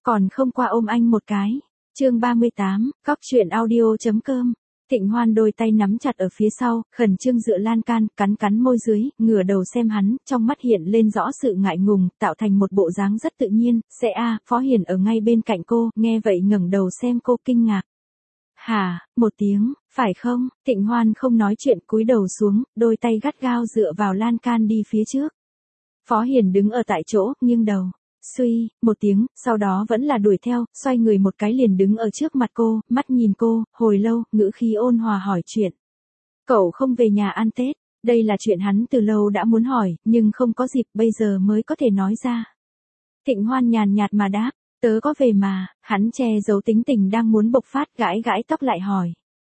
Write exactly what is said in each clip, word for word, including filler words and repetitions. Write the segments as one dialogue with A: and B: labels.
A: còn không qua ôm anh một cái. Chương ba mươi tám, cóc truyện audio.com. Thịnh Hoan đôi tay nắm chặt ở phía sau, khẩn trương dựa lan can, cắn cắn môi dưới, ngửa đầu xem hắn, trong mắt hiện lên rõ sự ngại ngùng, tạo thành một bộ dáng rất tự nhiên. Sẽ a, Phó Hiền ở ngay bên cạnh cô, nghe vậy ngẩng đầu xem cô kinh ngạc. Hả, một tiếng, phải không? Thịnh Hoan không nói chuyện, cúi đầu xuống, đôi tay gắt gao dựa vào lan can đi phía trước. Phó Hiền đứng ở tại chỗ, nghiêng đầu. Suy, một tiếng, sau đó vẫn là đuổi theo, xoay người một cái liền đứng ở trước mặt cô, mắt nhìn cô, hồi lâu, ngữ khí ôn hòa hỏi chuyện. Cậu không về nhà ăn Tết, đây là chuyện hắn từ lâu đã muốn hỏi, nhưng không có dịp bây giờ mới có thể nói ra. Thịnh Hoan nhàn nhạt mà đáp, tớ có về mà, hắn che giấu tính tình đang muốn bộc phát, gãi gãi tóc lại hỏi.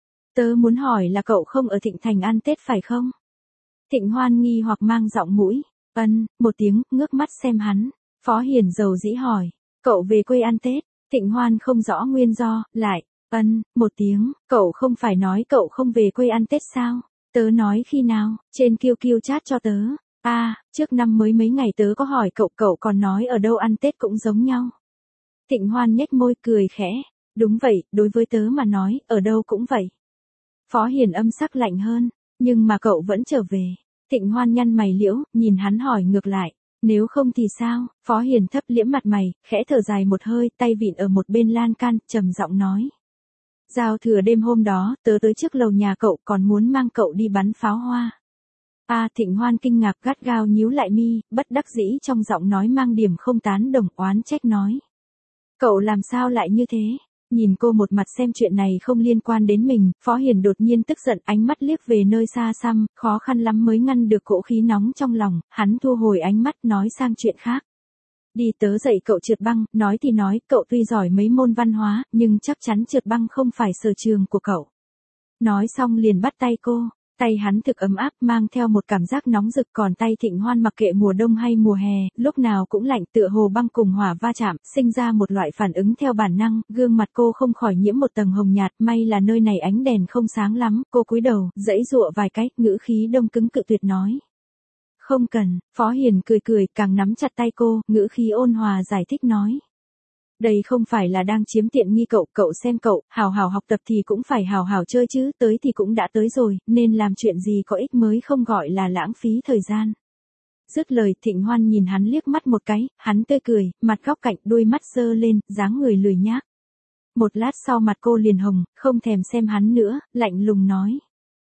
A: Tớ muốn hỏi là cậu không ở Thịnh Thành ăn Tết phải không? Thịnh Hoan nghi hoặc mang giọng mũi, ân, một tiếng, ngước mắt xem hắn. Phó Hiền dầu dĩ hỏi, cậu về quê ăn Tết, Thịnh Hoan không rõ nguyên do, lại, ân, một tiếng, cậu không phải nói cậu không về quê ăn Tết sao? Tớ nói khi nào, trên kiu kiu chat cho tớ, a, à, trước năm mới mấy ngày tớ có hỏi cậu, cậu còn nói ở đâu ăn Tết cũng giống nhau. Thịnh Hoan nhếch môi cười khẽ, đúng vậy, đối với tớ mà nói, ở đâu cũng vậy. Phó Hiền âm sắc lạnh hơn, nhưng mà cậu vẫn trở về. Thịnh Hoan nhăn mày liễu, nhìn hắn hỏi ngược lại. Nếu không thì sao? Phó Hiền thấp liễm mặt mày, khẽ thở dài một hơi, tay vịn ở một bên lan can, trầm giọng nói. Giao thừa đêm hôm đó, tớ tới trước lầu nhà cậu còn muốn mang cậu đi bắn pháo hoa. A, à, Thịnh Hoan kinh ngạc gắt gao nhíu lại mi, bất đắc dĩ trong giọng nói mang điểm không tán đồng, oán trách nói. Cậu làm sao lại như thế? Nhìn cô một mặt xem chuyện này không liên quan đến mình, Phó Hiền đột nhiên tức giận, ánh mắt liếc về nơi xa xăm, khó khăn lắm mới ngăn được cỗ khí nóng trong lòng, hắn thu hồi ánh mắt nói sang chuyện khác. Đi tớ dạy cậu trượt băng, nói thì nói, cậu tuy giỏi mấy môn văn hóa, nhưng chắc chắn trượt băng không phải sở trường của cậu. Nói xong liền bắt tay cô. Tay hắn thực ấm áp mang theo một cảm giác nóng rực, còn tay Thịnh Hoan mặc kệ mùa đông hay mùa hè, lúc nào cũng lạnh, tựa hồ băng cùng hỏa va chạm, sinh ra một loại phản ứng theo bản năng, gương mặt cô không khỏi nhiễm một tầng hồng nhạt, may là nơi này ánh đèn không sáng lắm, cô cúi đầu, giãy giụa vài cái, ngữ khí đông cứng cự tuyệt nói. Không cần, Phó Hiền cười cười, càng nắm chặt tay cô, ngữ khí ôn hòa giải thích nói. Đây không phải là đang chiếm tiện nghi cậu, cậu xem cậu, hào hào học tập thì cũng phải hào hào chơi chứ, tới thì cũng đã tới rồi, nên làm chuyện gì có ích mới không gọi là lãng phí thời gian. Dứt lời, Thịnh Hoan nhìn hắn liếc mắt một cái, hắn tươi cười, mặt góc cạnh, đôi mắt giơ lên, dáng người lười nhác. Một lát sau mặt cô liền hồng, không thèm xem hắn nữa, lạnh lùng nói.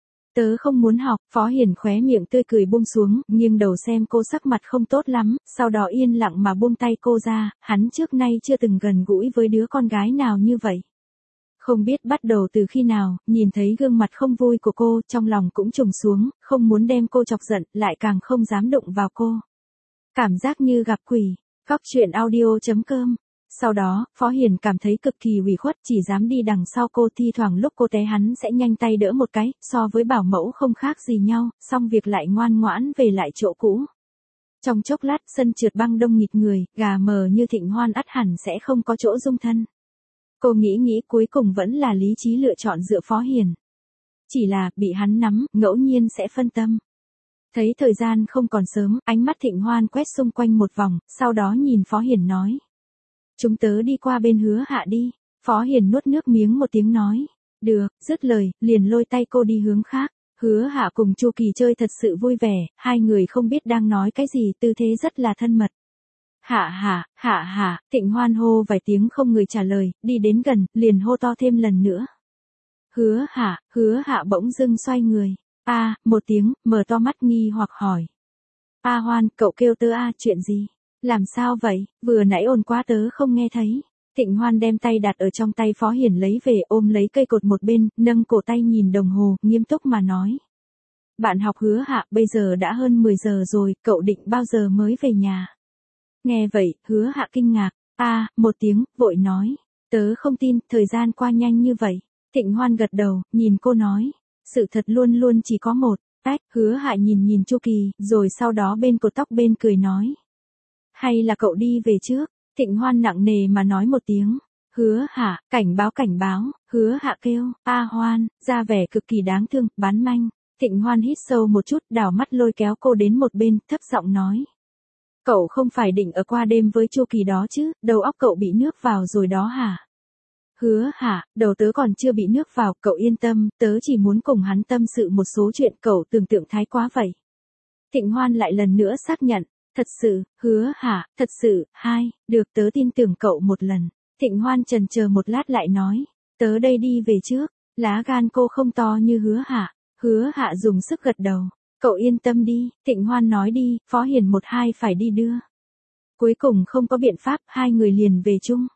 A: Tớ không muốn học, Phó Hiền khóe miệng tươi cười buông xuống, nghiêng đầu xem cô sắc mặt không tốt lắm, sau đó yên lặng mà buông tay cô ra, hắn trước nay chưa từng gần gũi với đứa con gái nào như vậy. Không biết bắt đầu từ khi nào, nhìn thấy gương mặt không vui của cô, trong lòng cũng trùng xuống, không muốn đem cô chọc giận, lại càng không dám đụng vào cô. Cảm giác như gặp quỷ, cóc truyện audio.com. Sau đó, Phó Hiền cảm thấy cực kỳ ủy khuất, chỉ dám đi đằng sau cô, thi thoảng lúc cô té hắn sẽ nhanh tay đỡ một cái, so với bảo mẫu không khác gì nhau, xong việc lại ngoan ngoãn về lại chỗ cũ. Trong chốc lát, sân trượt băng đông nghịt người, gà mờ như Thịnh Hoan ắt hẳn sẽ không có chỗ dung thân. Cô nghĩ nghĩ cuối cùng vẫn là lý trí lựa chọn dựa Phó Hiền. Chỉ là, bị hắn nắm, ngẫu nhiên sẽ phân tâm. Thấy thời gian không còn sớm, ánh mắt Thịnh Hoan quét xung quanh một vòng, sau đó nhìn Phó Hiền nói. Chúng tớ đi qua bên Hứa Hạ đi. Phó Hiền nuốt nước miếng một tiếng nói. Được, dứt lời, liền lôi tay cô đi hướng khác. Hứa Hạ cùng Chu Kỳ chơi thật sự vui vẻ, hai người không biết đang nói cái gì, tư thế rất là thân mật. Hạ hạ, hạ hạ, Thịnh Hoan hô vài tiếng không người trả lời, đi đến gần, liền hô to thêm lần nữa. Hứa Hạ, Hứa Hạ bỗng dưng xoay người. A, à, một tiếng, mở to mắt nghi hoặc hỏi. A Hoan, cậu kêu tớ a, chuyện gì? Làm sao vậy, vừa nãy ồn quá tớ không nghe thấy. Thịnh Hoan đem tay đặt ở trong tay Phó Hiền lấy về, ôm lấy cây cột một bên, nâng cổ tay nhìn đồng hồ, nghiêm túc mà nói. Bạn học Hứa Hạ, bây giờ đã hơn mười giờ rồi, cậu định bao giờ mới về nhà? Nghe vậy, Hứa Hạ kinh ngạc, a, à, một tiếng, vội nói. Tớ không tin, thời gian qua nhanh như vậy. Thịnh Hoan gật đầu, nhìn cô nói. Sự thật luôn luôn chỉ có một, tách, Hứa Hạ nhìn nhìn Chu Kỳ, rồi sau đó bên cột tóc bên cười nói. Hay là cậu đi về trước? Thịnh Hoan nặng nề mà nói một tiếng. Hứa Hạ, cảnh báo cảnh báo, Hứa Hạ kêu, A Hoan, ra vẻ cực kỳ đáng thương, bán manh. Thịnh Hoan hít sâu một chút, đảo mắt lôi kéo cô đến một bên, thấp giọng nói. Cậu không phải định ở qua đêm với Chu Kỳ đó chứ, đầu óc cậu bị nước vào rồi đó hả? Hứa Hạ, đầu tớ còn chưa bị nước vào, cậu yên tâm, tớ chỉ muốn cùng hắn tâm sự một số chuyện, cậu tưởng tượng thái quá vậy. Thịnh Hoan lại lần nữa xác nhận, thật sự, Hứa Hạ, thật sự, hai, được tớ tin tưởng cậu một lần. Thịnh Hoan chần chờ một lát lại nói, tớ đây đi về trước, lá gan cô không to như Hứa Hạ. Hứa Hạ dùng sức gật đầu, cậu yên tâm đi, Thịnh Hoan nói đi, Phó Hiền một hai phải đi đưa. Cuối cùng không có biện pháp, hai người liền về chung.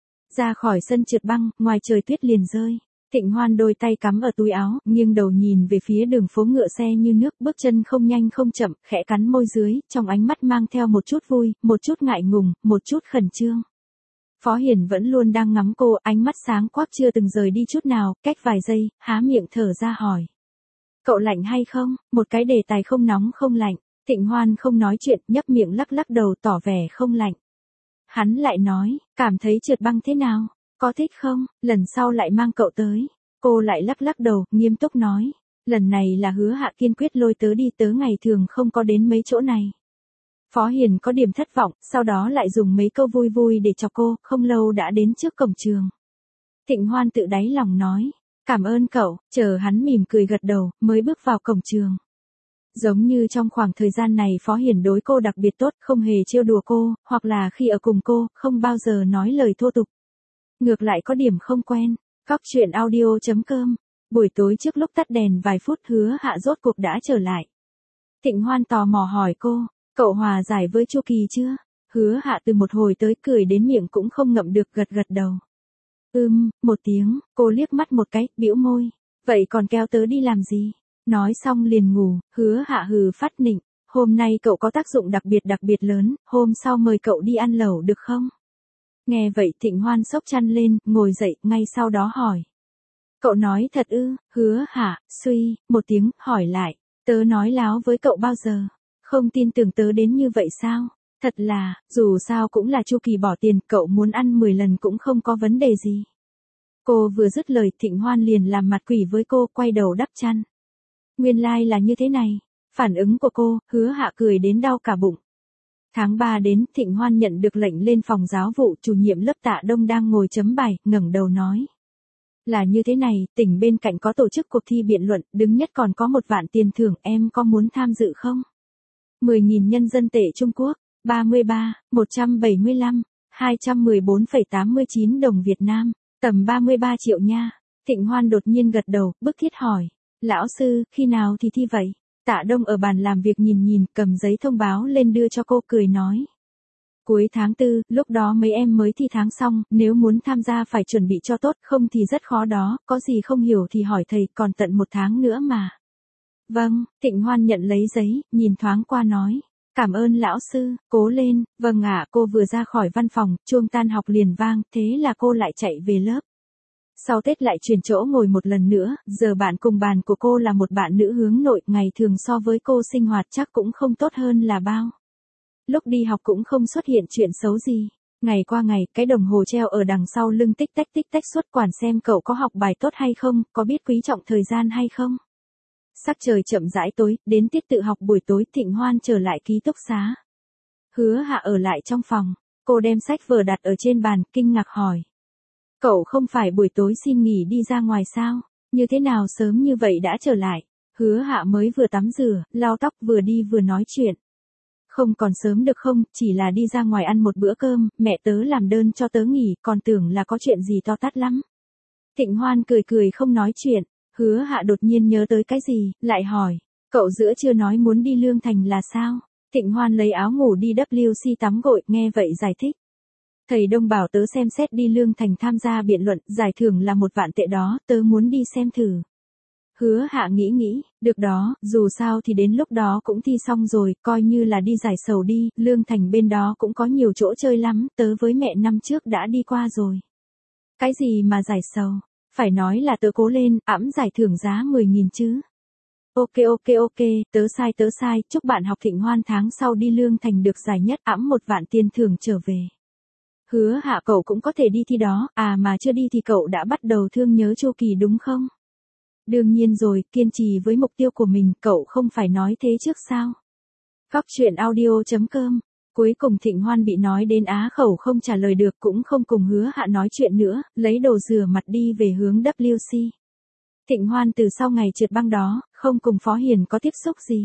A: Ra khỏi sân trượt băng, ngoài trời tuyết liền rơi. Thịnh Hoan đôi tay cắm ở túi áo, nghiêng đầu nhìn về phía đường phố ngựa xe như nước, bước chân không nhanh không chậm, khẽ cắn môi dưới, trong ánh mắt mang theo một chút vui, một chút ngại ngùng, một chút khẩn trương. Phó Hiền vẫn luôn đang ngắm cô, ánh mắt sáng quắc chưa từng rời đi chút nào, cách vài giây, há miệng thở ra hỏi. Cậu lạnh hay không? Một cái đề tài không nóng không lạnh. Thịnh Hoan không nói chuyện, nhấp miệng lắc lắc đầu tỏ vẻ không lạnh. Hắn lại nói, cảm thấy trượt băng thế nào? Có thích không? Lần sau lại mang cậu tới. Cô lại lắc lắc đầu, nghiêm túc nói. Lần này là Hứa Hạ kiên quyết lôi tớ đi, tớ ngày thường không có đến mấy chỗ này. Phó Hiền có điểm thất vọng, sau đó lại dùng mấy câu vui vui để cho cô, không lâu đã đến trước cổng trường. Thịnh Hoan tự đáy lòng nói. Cảm ơn cậu, chờ hắn mỉm cười gật đầu, mới bước vào cổng trường. Giống như trong khoảng thời gian này Phó Hiền đối cô đặc biệt tốt, không hề trêu đùa cô, hoặc là khi ở cùng cô, không bao giờ nói lời thô tục. Ngược lại có điểm không quen. Cóc truyện audio chấm com. Buổi tối trước lúc tắt đèn vài phút Hứa Hạ rốt cuộc đã trở lại. Thịnh Hoan tò mò hỏi cô, cậu hòa giải với Chu Kỳ chưa? Hứa Hạ từ một hồi tới cười đến miệng cũng không ngậm được gật gật đầu. Ừm, một tiếng, cô liếc mắt một cái, bĩu môi. Vậy còn kéo tớ đi làm gì? Nói xong liền ngủ, Hứa Hạ hừ phát nịnh. Hôm nay cậu có tác dụng đặc biệt đặc biệt lớn, hôm sau mời cậu đi ăn lẩu được không? Nghe vậy Thịnh Hoan xốc chăn lên, ngồi dậy, ngay sau đó hỏi. Cậu nói thật ư? Hứa Hạ, suy, một tiếng, hỏi lại. Tớ nói láo với cậu bao giờ? Không tin tưởng tớ đến như vậy sao? Thật là, dù sao cũng là Chu Kỳ bỏ tiền, cậu muốn ăn mười lần cũng không có vấn đề gì. Cô vừa dứt lời, Thịnh Hoan liền làm mặt quỷ với cô, quay đầu đắp chăn. Nguyên lai like là như thế này. Phản ứng của cô, Hứa Hạ cười đến đau cả bụng. Tháng ba đến, Thịnh Hoan nhận được lệnh lên phòng giáo vụ, chủ nhiệm lớp Tạ Đông đang ngồi chấm bài, ngẩng đầu nói. Là như thế này, tỉnh bên cạnh có tổ chức cuộc thi biện luận, đứng nhất còn có một vạn tiền thưởng, em có muốn tham dự không? mười nghìn nhân dân tệ Trung Quốc, ba mươi ba, một trăm bảy mươi lăm, hai trăm mười bốn phẩy tám mươi chín đồng Việt Nam, tầm ba mươi ba triệu nha. Thịnh Hoan đột nhiên gật đầu, bức thiết hỏi. Lão sư, khi nào thì thi vậy? Tạ Đông ở bàn làm việc nhìn nhìn, cầm giấy thông báo lên đưa cho cô, cười nói. Cuối tháng tư, lúc đó mấy em mới thi tháng xong, nếu muốn tham gia phải chuẩn bị cho tốt, không thì rất khó đó, có gì không hiểu thì hỏi thầy, còn tận một tháng nữa mà. Vâng, Thịnh Hoan nhận lấy giấy, nhìn thoáng qua nói. Cảm ơn lão sư, cố lên, vâng ạ. Cô vừa ra khỏi văn phòng, chuông tan học liền vang, thế là cô lại chạy về lớp. Sau Tết lại chuyển chỗ ngồi một lần nữa, giờ bạn cùng bàn của cô là một bạn nữ hướng nội, ngày thường so với cô sinh hoạt chắc cũng không tốt hơn là bao. Lúc đi học cũng không xuất hiện chuyện xấu gì. Ngày qua ngày, cái đồng hồ treo ở đằng sau lưng tích tách tích tách suốt quản xem cậu có học bài tốt hay không, có biết quý trọng thời gian hay không. Sắc trời chậm rãi tối, đến tiết tự học buổi tối, Thịnh Hoan trở lại ký túc xá. Hứa Hạ ở lại trong phòng, cô đem sách vở đặt ở trên bàn, kinh ngạc hỏi. Cậu không phải buổi tối xin nghỉ đi ra ngoài sao? Như thế nào sớm như vậy đã trở lại? Hứa Hạ mới vừa tắm rửa, lau tóc vừa đi vừa nói chuyện. Không còn sớm được không, chỉ là đi ra ngoài ăn một bữa cơm, mẹ tớ làm đơn cho tớ nghỉ, còn tưởng là có chuyện gì to tát lắm. Thịnh Hoan cười cười không nói chuyện, Hứa Hạ đột nhiên nhớ tới cái gì, lại hỏi, cậu giữa chưa nói muốn đi Lương Thành là sao? Thịnh Hoan lấy áo ngủ đi W C tắm gội, nghe vậy giải thích. Thầy Đông bảo tớ xem xét đi Lương Thành tham gia biện luận, giải thưởng là một vạn tệ đó, tớ muốn đi xem thử. Hứa Hạ nghĩ nghĩ, được đó, dù sao thì đến lúc đó cũng thi xong rồi, coi như là đi giải sầu đi, Lương Thành bên đó cũng có nhiều chỗ chơi lắm, tớ với mẹ năm trước đã đi qua rồi. Cái gì mà giải sầu? Phải nói là tớ cố lên, ẵm giải thưởng giá mười nghìn chứ. Ok ok ok, tớ sai tớ sai, chúc bạn học Thịnh Hoan tháng sau đi Lương Thành được giải nhất, ẵm một vạn tiền thưởng trở về. Hứa Hạ, cậu cũng có thể đi thi đó, à mà chưa đi thì cậu đã bắt đầu thương nhớ Chu Kỳ đúng không? Đương nhiên rồi, kiên trì với mục tiêu của mình, cậu không phải nói thế trước sao? Cóc truyện audio chấm com Cuối cùng Thịnh Hoan bị nói đến á khẩu không trả lời được, cũng không cùng Hứa Hạ nói chuyện nữa, lấy đồ rửa mặt đi về hướng W C. Thịnh Hoan từ sau ngày trượt băng đó, không cùng Phó Hiền có tiếp xúc gì.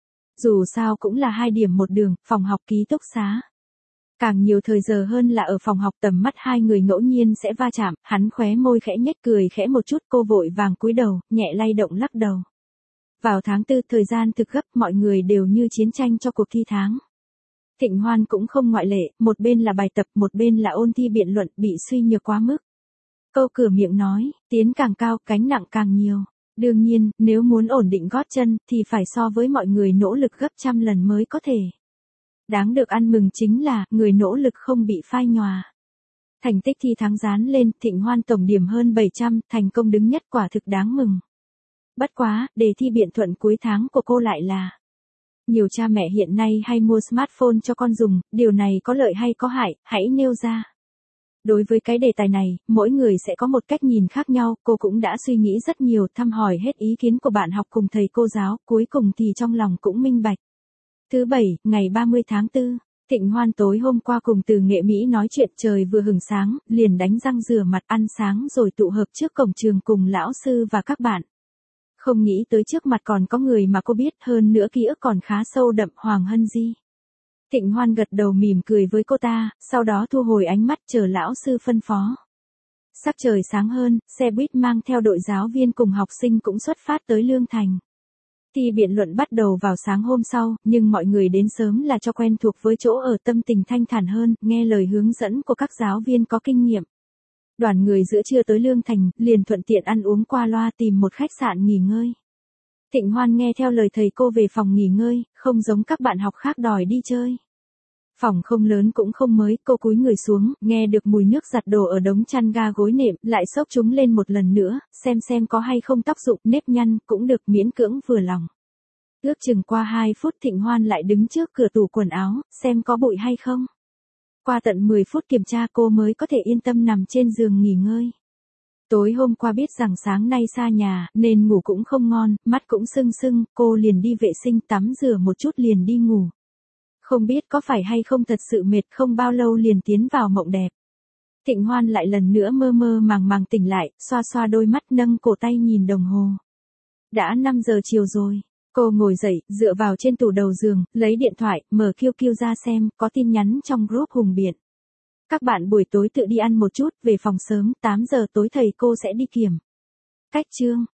A: Dù sao cũng là hai điểm một đường, phòng học ký túc xá. Càng nhiều thời giờ hơn là ở phòng học, tầm mắt hai người ngẫu nhiên sẽ va chạm, hắn khóe môi khẽ nhếch cười khẽ một chút, cô vội vàng cúi đầu, nhẹ lay động lắc đầu. Vào tháng tư, thời gian thực gấp, mọi người đều như chiến tranh cho cuộc thi tháng. Thịnh Hoan cũng không ngoại lệ, một bên là bài tập, một bên là ôn thi biện luận, bị suy nhược quá mức. Câu cửa miệng nói, tiến càng cao, gánh nặng càng nhiều. Đương nhiên, nếu muốn ổn định gót chân, thì phải so với mọi người nỗ lực gấp trăm lần mới có thể. Đáng được ăn mừng chính là, người nỗ lực không bị phai nhòa. Thành tích thi tháng dán lên, Thịnh Hoan tổng điểm hơn bảy trăm, thành công đứng nhất, quả thực đáng mừng. Bất quá, đề thi biện thuận cuối tháng của cô lại là: nhiều cha mẹ hiện nay hay mua smartphone cho con dùng, điều này có lợi hay có hại, hãy nêu ra. Đối với cái đề tài này, mỗi người sẽ có một cách nhìn khác nhau, cô cũng đã suy nghĩ rất nhiều, thăm hỏi hết ý kiến của bạn học cùng thầy cô giáo, cuối cùng thì trong lòng cũng minh bạch. Thứ bảy, ngày ba mươi tháng tư, Thịnh Hoan tối hôm qua cùng Từ Nghệ Mỹ nói chuyện, trời vừa hửng sáng, liền đánh răng rửa mặt ăn sáng rồi tụ hợp trước cổng trường cùng lão sư và các bạn. Không nghĩ tới trước mặt còn có người mà cô biết, hơn nữa ký ức còn khá sâu đậm, Hoàng Hân Di. Thịnh Hoan gật đầu mỉm cười với cô ta, sau đó thu hồi ánh mắt chờ lão sư phân phó. Sắc trời sáng hơn, xe buýt mang theo đội giáo viên cùng học sinh cũng xuất phát tới Lương Thành. Thi biện luận bắt đầu vào sáng hôm sau, nhưng mọi người đến sớm là cho quen thuộc với chỗ ở, tâm tình thanh thản hơn, nghe lời hướng dẫn của các giáo viên có kinh nghiệm. Đoàn người giữa trưa tới Lương Thành, liền thuận tiện ăn uống qua loa, tìm một khách sạn nghỉ ngơi. Thịnh Hoan nghe theo lời thầy cô về phòng nghỉ ngơi, không giống các bạn học khác đòi đi chơi. Phòng không lớn cũng không mới, cô cúi người xuống, nghe được mùi nước giặt đồ ở đống chăn ga gối nệm, lại xốc chúng lên một lần nữa, xem xem có hay không tóc rụng, nếp nhăn, cũng được miễn cưỡng vừa lòng. Ước chừng qua hai phút Thịnh Hoan lại đứng trước cửa tủ quần áo, xem có bụi hay không. Qua tận mười phút kiểm tra cô mới có thể yên tâm nằm trên giường nghỉ ngơi. Tối hôm qua biết rằng sáng nay xa nhà, nên ngủ cũng không ngon, mắt cũng sưng sưng, cô liền đi vệ sinh tắm rửa một chút liền đi ngủ. Không biết có phải hay không thật sự mệt, không bao lâu liền tiến vào mộng đẹp. Thịnh Hoan lại lần nữa mơ mơ màng màng tỉnh lại, xoa xoa đôi mắt, nâng cổ tay nhìn đồng hồ. Đã năm giờ chiều rồi. Cô ngồi dậy, dựa vào trên tủ đầu giường, lấy điện thoại, mở Q Q ra xem, có tin nhắn trong group Hùng Biện. Các bạn buổi tối tự đi ăn một chút, về phòng sớm, tám giờ tối thầy cô sẽ đi kiểm. Cách chương.